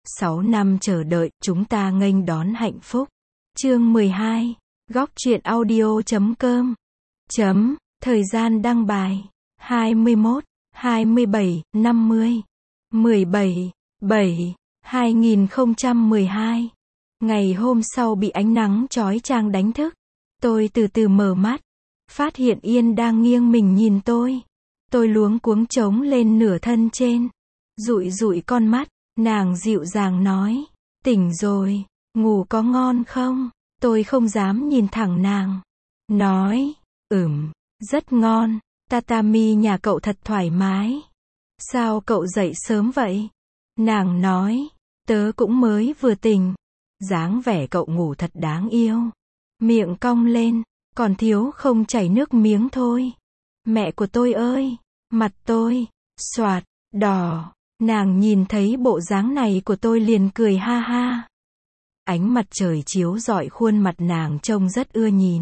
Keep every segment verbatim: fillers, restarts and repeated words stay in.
sáu năm chờ đợi, chúng ta nghênh đón hạnh phúc. Chương mười hai. Góc truyện audio chấm com. Chấm. Thời gian đăng bài. hai mươi mốt, hai mươi bảy, năm mươi. mười bảy, bảy, hai nghìn không trăm mười hai. Ngày hôm sau bị ánh nắng chói chang đánh thức. Tôi từ từ mở mắt. Phát hiện Yên đang nghiêng mình nhìn tôi. Tôi luống cuống trống lên nửa thân trên. Dụi dụi con mắt. Nàng dịu dàng nói. Tỉnh rồi. Ngủ có ngon không? Tôi không dám nhìn thẳng nàng. Nói. Ừm. Rất ngon. Tatami nhà cậu thật thoải mái. Sao cậu dậy sớm vậy? Nàng nói. Tớ cũng mới vừa tỉnh. Dáng vẻ cậu ngủ thật đáng yêu. Miệng cong lên. Còn thiếu không chảy nước miếng thôi. Mẹ của tôi ơi. Mặt tôi. Xoạt. Đỏ. Nàng nhìn thấy bộ dáng này của tôi liền cười ha ha. Ánh mặt trời chiếu rọi khuôn mặt nàng trông rất ưa nhìn.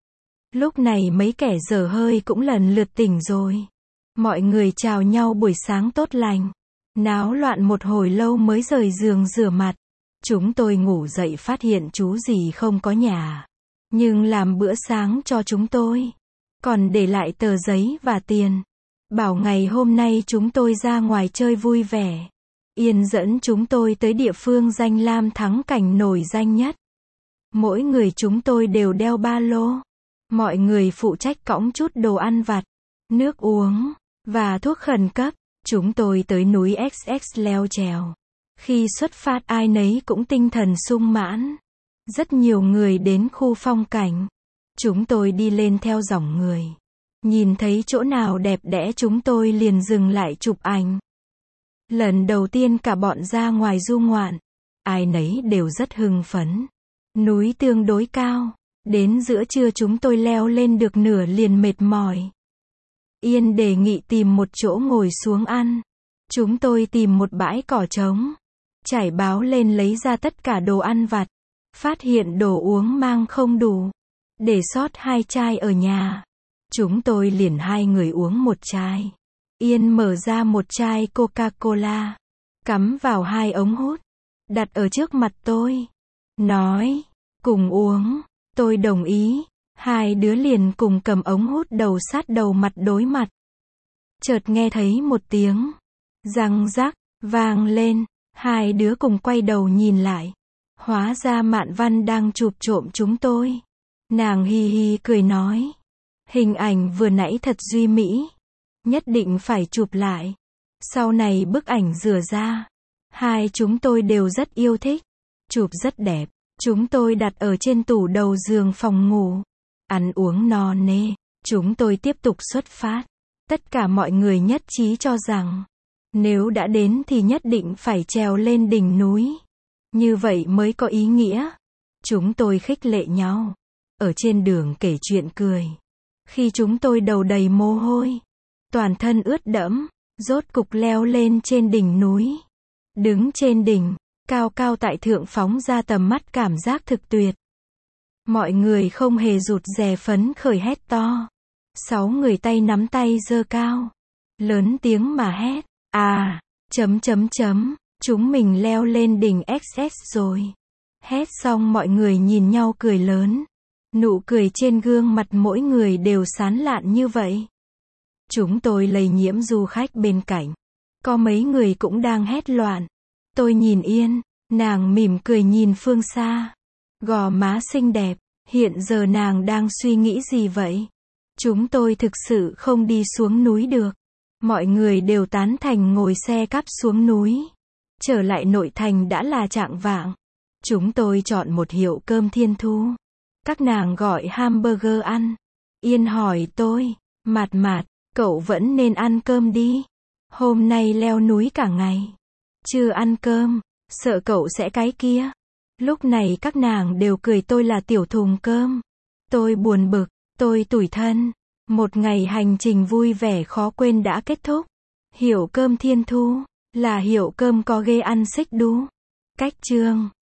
Lúc này mấy kẻ dở hơi cũng lần lượt tỉnh rồi. Mọi người chào nhau buổi sáng tốt lành. Náo loạn một hồi lâu mới rời giường rửa mặt. Chúng tôi ngủ dậy phát hiện chú gì không có nhà. Nhưng làm bữa sáng cho chúng tôi. Còn để lại tờ giấy và tiền. Bảo ngày hôm nay chúng tôi ra ngoài chơi vui vẻ. Yên dẫn chúng tôi tới địa phương danh lam thắng cảnh nổi danh nhất. Mỗi người chúng tôi đều đeo ba lô. Mọi người phụ trách cõng chút đồ ăn vặt, nước uống, và thuốc khẩn cấp. Chúng tôi tới núi ích ích leo trèo. Khi xuất phát ai nấy cũng tinh thần sung mãn. Rất nhiều người đến khu phong cảnh. Chúng tôi đi lên theo dòng người. Nhìn thấy chỗ nào đẹp đẽ chúng tôi liền dừng lại chụp ảnh. Lần đầu tiên cả bọn ra ngoài du ngoạn. Ai nấy đều rất hưng phấn. Núi tương đối cao. Đến giữa trưa chúng tôi leo lên được nửa liền mệt mỏi. Yên đề nghị tìm một chỗ ngồi xuống ăn. Chúng tôi tìm một bãi cỏ trống. Trải báo lên lấy ra tất cả đồ ăn vặt. Phát hiện đồ uống mang không đủ. Để sót hai chai ở nhà. Chúng tôi liền hai người uống một chai. Yên mở ra một chai Coca-Cola. Cắm vào hai ống hút. Đặt ở trước mặt tôi. Nói. Cùng uống. Tôi đồng ý. Hai đứa liền cùng cầm ống hút đầu sát đầu mặt đối mặt. Chợt nghe thấy một tiếng. Răng rắc. Vang lên. Hai đứa cùng quay đầu nhìn lại. Hóa ra Mạn Văn đang chụp trộm chúng tôi. Nàng hi hi cười nói. Hình ảnh vừa nãy thật duy mỹ. Nhất định phải chụp lại. Sau này bức ảnh rửa ra. Hai chúng tôi đều rất yêu thích. Chụp rất đẹp. Chúng tôi đặt ở trên tủ đầu giường phòng ngủ. Ăn uống no nê. Chúng tôi tiếp tục xuất phát. Tất cả mọi người nhất trí cho rằng. Nếu đã đến thì nhất định phải trèo lên đỉnh núi. Như vậy mới có ý nghĩa. Chúng tôi khích lệ nhau. Ở trên đường kể chuyện cười. Khi chúng tôi đầu đầy mồ hôi. Toàn thân ướt đẫm. Rốt cục leo lên trên đỉnh núi. Đứng trên đỉnh. Cao cao tại thượng phóng ra tầm mắt cảm giác thực tuyệt. Mọi người không hề rụt rè phấn khởi hét to. Sáu người tay nắm tay giơ cao. Lớn tiếng mà hét. À, chấm chấm chấm, chúng mình leo lên đỉnh ích ích rồi. Hét xong mọi người nhìn nhau cười lớn. Nụ cười trên gương mặt mỗi người đều sán lạn như vậy. Chúng tôi lây nhiễm du khách bên cạnh. Có mấy người cũng đang hét loạn. Tôi nhìn Yên, nàng mỉm cười nhìn phương xa. Gò má xinh đẹp, hiện giờ nàng đang suy nghĩ gì vậy? Chúng tôi thực sự không đi xuống núi được. Mọi người đều tán thành ngồi xe cắp xuống núi. Trở lại nội thành đã là chạng vạng. Chúng tôi chọn một hiệu cơm thiên thu. Các nàng gọi hamburger ăn. Yên hỏi tôi, Mạt Mạt, cậu vẫn nên ăn cơm đi. Hôm nay leo núi cả ngày. Chưa ăn cơm, sợ cậu sẽ cái kia. Lúc này các nàng đều cười tôi là tiểu thùng cơm. Tôi buồn bực, tôi tủi thân. Một ngày hành trình vui vẻ khó quên đã kết thúc. Hiệu cơm thiên thu, là hiệu cơm có ghê ăn xích đu. Cách chương